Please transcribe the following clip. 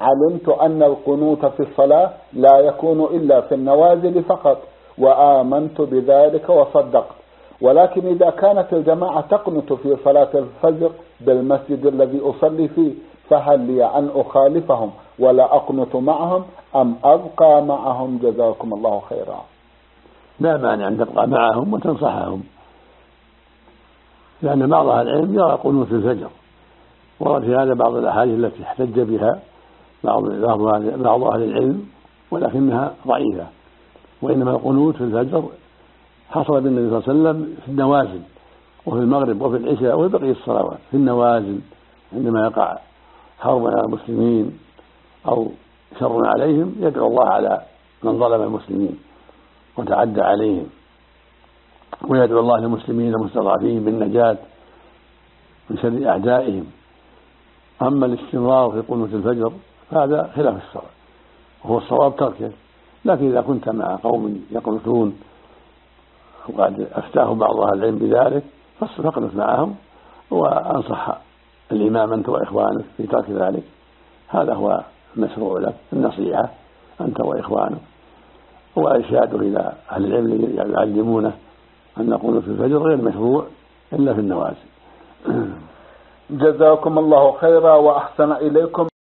علمت أن القنوت في الصلاة لا يكون إلا في النوازل فقط، وآمنت بذلك وصدقت. ولكن إذا كانت الجماعة تقنت في صلاة الفجر بالمسجد الذي أصلي فيه، فهل لي أن أخالفهم ولا أقنت معهم أم أبقى معهم؟ جزاكم الله خيرا. لا مانع أن تبقى معهم وتنصحهم، لأن بعض أهل العلم يرى قنوت الفجر، ورد في هذا بعض الأحاديث التي احتج بها بعض أهل العلم، ولكنها ضعيفة. وإنما القنوت في الفجر حصل بالنبي صلى الله عليه وسلم في النوازل، وفي المغرب وفي العشاء وفي بقية الصلوات. في النوازل عندما يقع حرب على المسلمين أو شر عليهم يدعو الله على من ظلم المسلمين وتعدى عليهم، ويدعو الله للمسلمين المستضعفين بالنجاة من شر أعدائهم. أما الاستمرار في قنوت الفجر هذا خلاف الشرع، وهو الصواب تركه. لكن إذا كنت مع قوم يقنطون وقد أفتاه بعض أهل العلم بذلك فاقنط معهم، وأنصح الإمام أنت وإخوانك في ترك ذلك. هذا هو المشروع لك، النصيحة أنت وإخوانك، وإرشاده إلى أهل العلم يعلمونه أن قنوت الفجر غير مشروع إلا في النوازل. جزاكم الله خيرا وأحسن إليكم.